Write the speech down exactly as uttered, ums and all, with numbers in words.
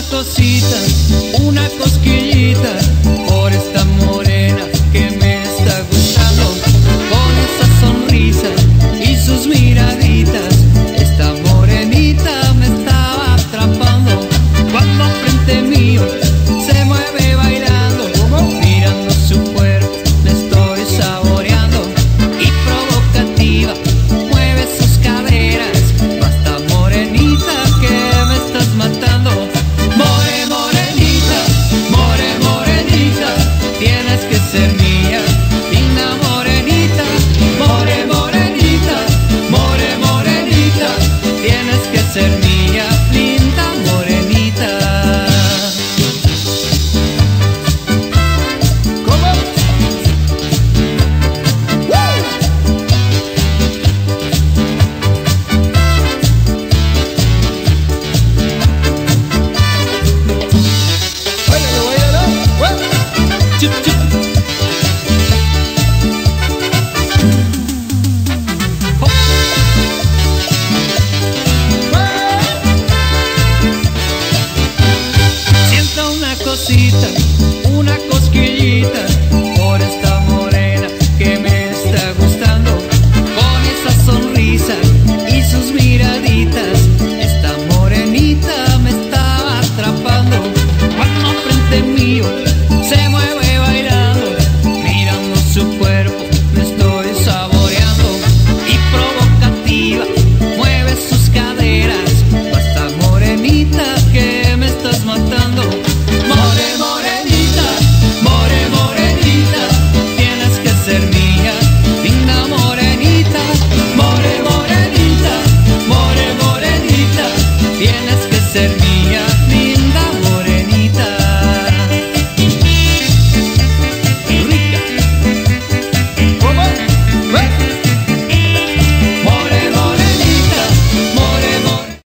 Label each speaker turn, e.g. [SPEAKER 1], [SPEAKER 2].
[SPEAKER 1] cosita, una cosquillita por esta morena que me está gustando. Con esa sonrisa y sus miraditas, esta morenita me estaba atrapando. Cuando frente mío se mueve bailando, mirando su cuerpo me estoy saboreando. Y provocativa mueve sus caderas, basta morenita que me estás matando. More, morenita, more, morenita, tienes que ser mía, linda morenita. More, morenita, more, morenita, tienes que ser mía, linda morenita. ¿Cómo? Chup, chup. Hop. Siento una cosita